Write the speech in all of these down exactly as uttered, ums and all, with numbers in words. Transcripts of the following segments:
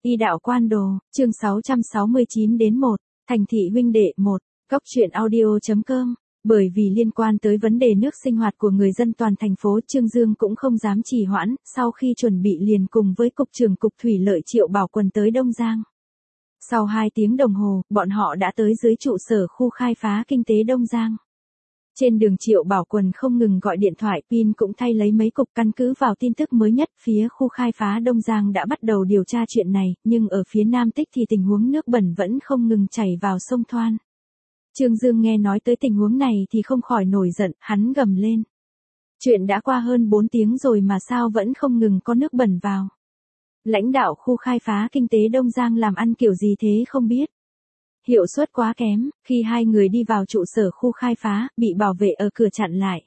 Y đạo quan đồ, chương sáu trăm sáu mươi chín đến một, thành thị huynh đệ một, góc truyện audio.com. Bởi vì liên quan tới vấn đề nước sinh hoạt của người dân toàn thành phố, Trương Dương cũng không dám trì hoãn, sau khi chuẩn bị liền cùng với Cục trưởng Cục Thủy lợi Triệu Bảo Quần tới Đông Giang. Sau hai tiếng đồng hồ, bọn họ đã tới dưới trụ sở khu khai phá kinh tế Đông Giang. Trên đường Triệu Bảo Quần không ngừng gọi điện thoại, pin cũng thay lấy mấy cục. Căn cứ vào tin tức mới nhất, phía khu khai phá Đông Giang đã bắt đầu điều tra chuyện này, nhưng ở phía Nam Tích thì tình huống nước bẩn vẫn không ngừng chảy vào sông Thoan. Trương Dương nghe nói tới tình huống này thì không khỏi nổi giận, hắn gầm lên. Chuyện đã qua hơn bốn tiếng rồi mà sao vẫn không ngừng có nước bẩn vào. Lãnh đạo khu khai phá kinh tế Đông Giang làm ăn kiểu gì thế không biết. Hiệu suất quá kém, khi hai người đi vào trụ sở khu khai phá, bị bảo vệ ở cửa chặn lại.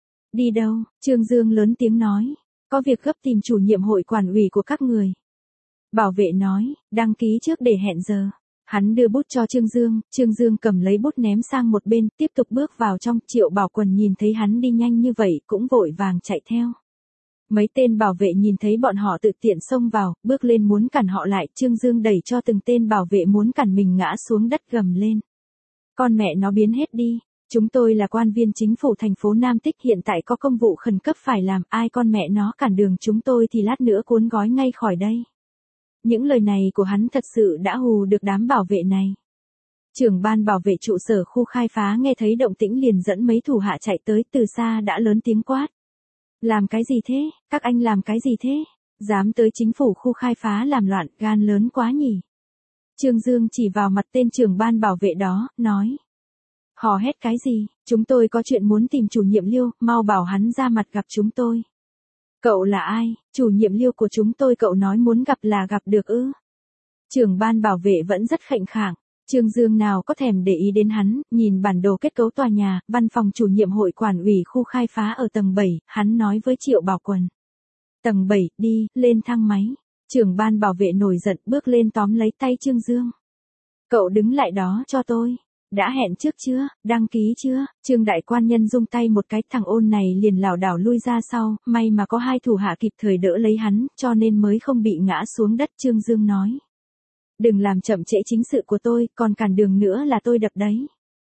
Đi đâu? Trương Dương lớn tiếng nói. Có việc gấp tìm chủ nhiệm hội quản ủy của các người. Bảo vệ nói, đăng ký trước để hẹn giờ. Hắn đưa bút cho Trương Dương, Trương Dương cầm lấy bút ném sang một bên, tiếp tục bước vào trong. Triệu Bảo Quần nhìn thấy hắn đi nhanh như vậy, cũng vội vàng chạy theo. Mấy tên bảo vệ nhìn thấy bọn họ tự tiện xông vào, bước lên muốn cản họ lại, Trương Dương đẩy cho từng tên bảo vệ muốn cản mình ngã xuống đất gầm lên. Con mẹ nó biến hết đi, chúng tôi là quan viên chính phủ thành phố Nam Tích, hiện tại có công vụ khẩn cấp phải làm, ai con mẹ nó cản đường chúng tôi thì lát nữa cuốn gói ngay khỏi đây. Những lời này của hắn thật sự đã hù được đám bảo vệ này. Trưởng ban bảo vệ trụ sở khu khai phá nghe thấy động tĩnh liền dẫn mấy thủ hạ chạy tới, từ xa đã lớn tiếng quát. Làm cái gì thế, các anh làm cái gì thế, dám tới chính phủ khu khai phá làm loạn, gan lớn quá nhỉ. Trương Dương chỉ vào mặt tên trưởng ban bảo vệ đó, nói. Hò hét cái gì, chúng tôi có chuyện muốn tìm chủ nhiệm Liêu, mau bảo hắn ra mặt gặp chúng tôi. Cậu là ai, chủ nhiệm Liêu của chúng tôi cậu nói muốn gặp là gặp được ư. Trưởng ban bảo vệ vẫn rất khệnh khạng. Trương Dương nào có thèm để ý đến hắn, nhìn bản đồ kết cấu tòa nhà, văn phòng chủ nhiệm hội quản ủy khu khai phá ở tầng bảy, hắn nói với Triệu Bảo Quần. Tầng bảy, đi, lên thang máy. Trưởng ban bảo vệ nổi giận bước lên tóm lấy tay Trương Dương. Cậu đứng lại đó cho tôi. Đã hẹn trước chưa, đăng ký chưa? Trương đại quan nhân rung tay một cái, thằng ôn này liền lảo đảo lui ra sau, may mà có hai thủ hạ kịp thời đỡ lấy hắn, cho nên mới không bị ngã xuống đất. Trương Dương nói. Đừng làm chậm trễ chính sự của tôi, còn cản đường nữa là tôi đập đấy.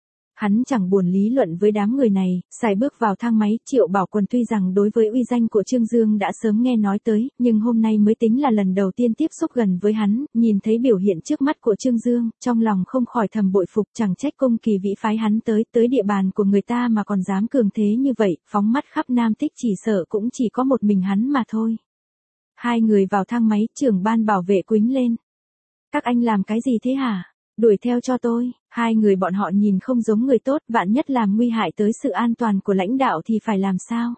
Hắn chẳng buồn lý luận với đám người này, xài bước vào thang máy. Triệu Bảo Quần tuy rằng đối với uy danh của Trương Dương đã sớm nghe nói tới, nhưng hôm nay mới tính là lần đầu tiên tiếp xúc gần với hắn, nhìn thấy biểu hiện trước mắt của Trương Dương, trong lòng không khỏi thầm bội phục, chẳng trách Cung Kỳ Vĩ phái hắn tới, tới địa bàn của người ta mà còn dám cường thế như vậy, phóng mắt khắp Nam Tích chỉ sợ cũng chỉ có một mình hắn mà thôi. Hai người vào thang máy, trưởng ban bảo vệ quýnh lên. Các anh làm cái gì thế hả? Đuổi theo cho tôi. Hai người bọn họ nhìn không giống người tốt, vạn nhất làm nguy hại tới sự an toàn của lãnh đạo thì phải làm sao?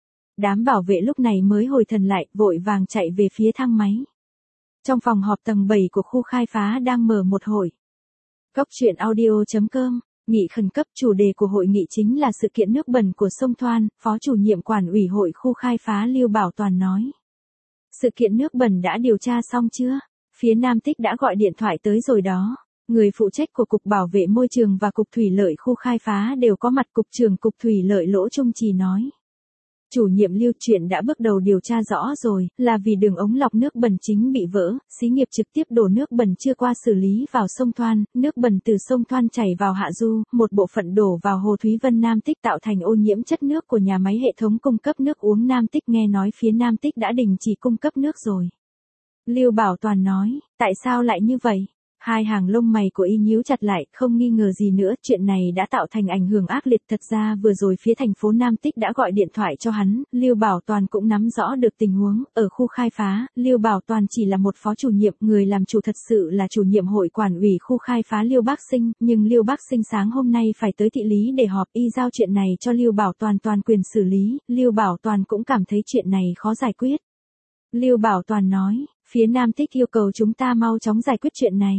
Đám bảo vệ lúc này mới hồi thần lại, vội vàng chạy về phía thang máy. Trong phòng họp tầng bảy của khu khai phá đang mở một hội. Góc truyện audio.com, nghị khẩn cấp. Chủ đề của hội nghị chính là sự kiện nước bẩn của sông Thoan, Phó chủ nhiệm quản ủy hội khu khai phá Liêu Bảo Toàn nói. Sự kiện nước bẩn đã điều tra xong chưa? Phía Nam Tích đã gọi điện thoại tới rồi đó. Người phụ trách của Cục Bảo vệ Môi trường và Cục Thủy lợi khu khai phá đều có mặt. Cục trưởng Cục Thủy lợi Lỗ Trung Trì nói. Chủ nhiệm Liêu, chuyện đã bước đầu điều tra rõ rồi, là vì đường ống lọc nước bẩn chính bị vỡ, xí nghiệp trực tiếp đổ nước bẩn chưa qua xử lý vào sông Thoan, nước bẩn từ sông Thoan chảy vào hạ du, một bộ phận đổ vào hồ Thúy Vân Nam Tích tạo thành ô nhiễm chất nước của nhà máy hệ thống cung cấp nước uống Nam Tích. Nghe nói phía Nam Tích đã đình chỉ cung cấp nước rồi. Liêu Bảo Toàn nói, tại sao lại như vậy? Hai hàng lông mày của y nhíu chặt lại, không nghi ngờ gì nữa, chuyện này đã tạo thành ảnh hưởng ác liệt. Thật ra vừa rồi phía thành phố Nam Tích đã gọi điện thoại cho hắn, Liêu Bảo Toàn cũng nắm rõ được tình huống, ở khu khai phá, Liêu Bảo Toàn chỉ là một phó chủ nhiệm, người làm chủ thật sự là chủ nhiệm hội quản ủy khu khai phá Liêu Bác Sinh, nhưng Liêu Bác Sinh sáng hôm nay phải tới thị lý để họp, y giao chuyện này cho Liêu Bảo Toàn toàn quyền xử lý, Liêu Bảo Toàn cũng cảm thấy chuyện này khó giải quyết. Liêu Bảo Toàn nói, phía Nam Tích yêu cầu chúng ta mau chóng giải quyết chuyện này.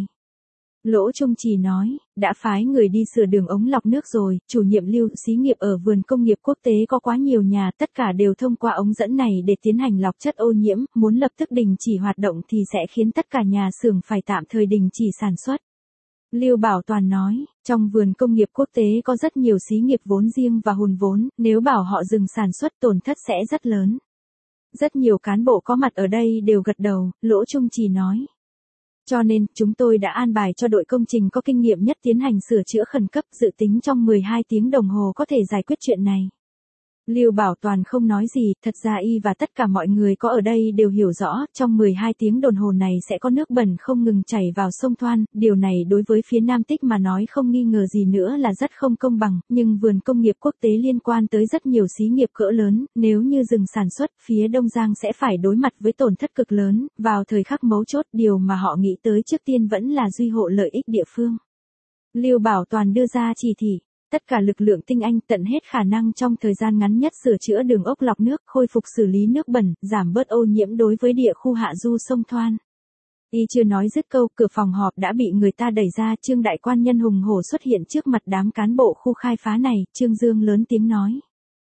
Lỗ Trung Trì nói, đã phái người đi sửa đường ống lọc nước rồi, chủ nhiệm Liêu, xí nghiệp ở vườn công nghiệp quốc tế có quá nhiều nhà, tất cả đều thông qua ống dẫn này để tiến hành lọc chất ô nhiễm, muốn lập tức đình chỉ hoạt động thì sẽ khiến tất cả nhà xưởng phải tạm thời đình chỉ sản xuất. Liêu Bảo Toàn nói, trong vườn công nghiệp quốc tế có rất nhiều xí nghiệp vốn riêng và hùn vốn, nếu bảo họ dừng sản xuất tổn thất sẽ rất lớn. Rất nhiều cán bộ có mặt ở đây đều gật đầu, Lỗ Trung Trì nói. Cho nên, chúng tôi đã an bài cho đội công trình có kinh nghiệm nhất tiến hành sửa chữa khẩn cấp, dự tính trong mười hai tiếng đồng hồ có thể giải quyết chuyện này. Lưu Bảo Toàn không nói gì, thật ra y và tất cả mọi người có ở đây đều hiểu rõ, trong mười hai tiếng đồng hồ này sẽ có nước bẩn không ngừng chảy vào sông Thoan, điều này đối với phía Nam Tích mà nói không nghi ngờ gì nữa là rất không công bằng, nhưng vườn công nghiệp quốc tế liên quan tới rất nhiều xí nghiệp cỡ lớn, nếu như dừng sản xuất, phía Đông Giang sẽ phải đối mặt với tổn thất cực lớn, vào thời khắc mấu chốt, điều mà họ nghĩ tới trước tiên vẫn là duy hộ lợi ích địa phương. Lưu Bảo Toàn đưa ra chỉ thị. Tất cả lực lượng tinh anh tận hết khả năng trong thời gian ngắn nhất sửa chữa đường ốc lọc nước, khôi phục xử lý nước bẩn, giảm bớt ô nhiễm đối với địa khu hạ du sông Thoan. Y chưa nói dứt câu, cửa phòng họp đã bị người ta đẩy ra, Trương Đại Quan Nhân hùng hổ xuất hiện trước mặt đám cán bộ khu khai phá này, Trương Dương lớn tiếng nói.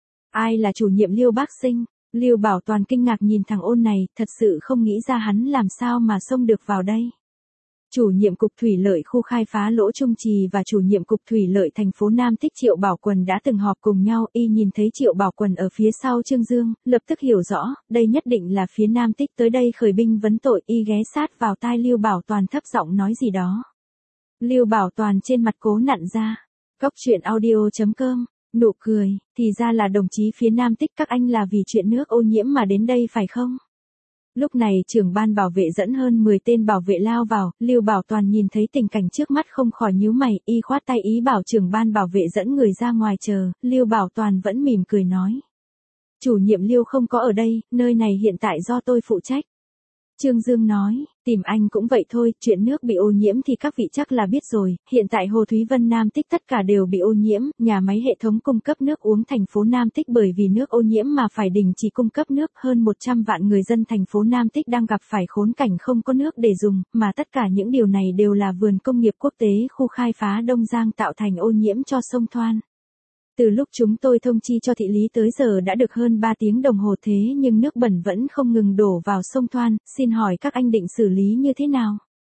Ai là chủ nhiệm Liêu Bác Sinh? Lưu Bảo Toàn kinh ngạc nhìn thằng ôn này, thật sự không nghĩ ra hắn làm sao mà xông được vào đây. Chủ nhiệm cục thủy lợi khu khai phá Lỗ Trung Trì và chủ nhiệm cục thủy lợi thành phố Nam Tích Triệu Bảo Quần đã từng họp cùng nhau, y nhìn thấy Triệu Bảo Quần ở phía sau Trương Dương, lập tức hiểu rõ, đây nhất định là phía Nam Tích tới đây khởi binh vấn tội, y ghé sát vào tai Lưu Bảo Toàn thấp giọng nói gì đó. Lưu Bảo Toàn trên mặt cố nặn ra, Cóc Truyện Audio chấm com, nụ cười, thì ra là đồng chí phía Nam Tích các anh là vì chuyện nước ô nhiễm mà đến đây phải không? Lúc này trưởng ban bảo vệ dẫn hơn mười tên bảo vệ lao vào, Lưu Bảo Toàn nhìn thấy tình cảnh trước mắt không khỏi nhíu mày, y khoát tay ý bảo trưởng ban bảo vệ dẫn người ra ngoài chờ, Lưu Bảo Toàn vẫn mỉm cười nói. Chủ nhiệm Lưu không có ở đây, nơi này hiện tại do tôi phụ trách. Trương Dương nói, tìm anh cũng vậy thôi, chuyện nước bị ô nhiễm thì các vị chắc là biết rồi, hiện tại Hồ Thúy Vân Nam Tích tất cả đều bị ô nhiễm, nhà máy hệ thống cung cấp nước uống thành phố Nam Tích bởi vì nước ô nhiễm mà phải đình chỉ cung cấp nước, hơn một trăm vạn người dân thành phố Nam Tích đang gặp phải khốn cảnh không có nước để dùng, mà tất cả những điều này đều là vườn công nghiệp quốc tế khu khai phá Đông Giang tạo thành ô nhiễm cho sông Thoan. Từ lúc chúng tôi thông chi cho thị lý tới giờ đã được hơn ba tiếng đồng hồ thế nhưng nước bẩn vẫn không ngừng đổ vào sông Thoan, xin hỏi các anh định xử lý như thế nào?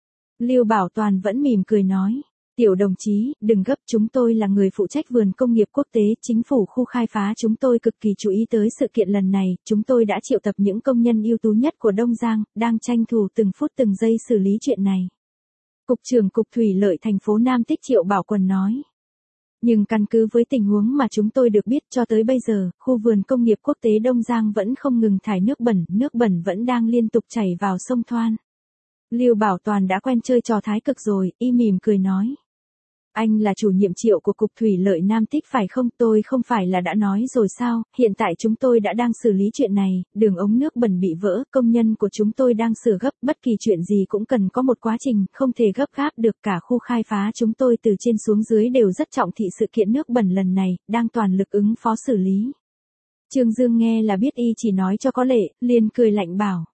Lưu Bảo Toàn vẫn mỉm cười nói, tiểu đồng chí, đừng gấp, chúng tôi là người phụ trách vườn công nghiệp quốc tế, chính phủ khu khai phá chúng tôi cực kỳ chú ý tới sự kiện lần này, chúng tôi đã triệu tập những công nhân ưu tú nhất của Đông Giang, đang tranh thủ từng phút từng giây xử lý chuyện này. Cục trưởng Cục Thủy lợi thành phố Nam Tích Triệu Bảo Quần nói. Nhưng căn cứ với tình huống mà chúng tôi được biết cho tới bây giờ, khu vườn công nghiệp quốc tế Đông Giang vẫn không ngừng thải nước bẩn, nước bẩn vẫn đang liên tục chảy vào sông Thoan. Lưu Bảo Toàn đã quen chơi trò thái cực rồi, y mỉm cười nói. Anh là chủ nhiệm Triệu của Cục Thủy lợi Nam Tích phải không? Tôi không phải là đã nói rồi sao, hiện tại chúng tôi đã đang xử lý chuyện này, đường ống nước bẩn bị vỡ, công nhân của chúng tôi đang sửa gấp, bất kỳ chuyện gì cũng cần có một quá trình, không thể gấp gáp được, cả khu khai phá chúng tôi từ trên xuống dưới đều rất trọng thị sự kiện nước bẩn lần này, đang toàn lực ứng phó xử lý. Trương Dương nghe là biết y chỉ nói cho có lệ, liền cười lạnh bảo.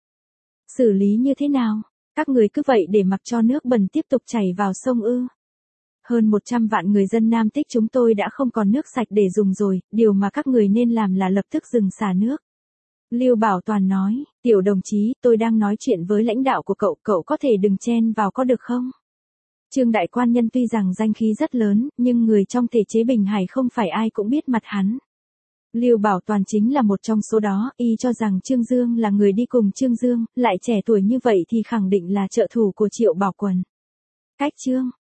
Xử lý như thế nào? Các người cứ vậy để mặc cho nước bẩn tiếp tục chảy vào sông ư? Hơn một trăm vạn người dân Nam Tích chúng tôi đã không còn nước sạch để dùng rồi, điều mà các người nên làm là lập tức dừng xả nước. Lưu Bảo Toàn nói, tiểu đồng chí, tôi đang nói chuyện với lãnh đạo của cậu, cậu có thể đừng chen vào có được không? Trương Đại Quan Nhân tuy rằng danh khí rất lớn, nhưng người trong thể chế Bình Hải không phải ai cũng biết mặt hắn. Lưu Bảo Toàn chính là một trong số đó, y cho rằng Trương Dương là người đi cùng Trương Dương, lại trẻ tuổi như vậy thì khẳng định là trợ thủ của Triệu Bảo Quần. Cách Trương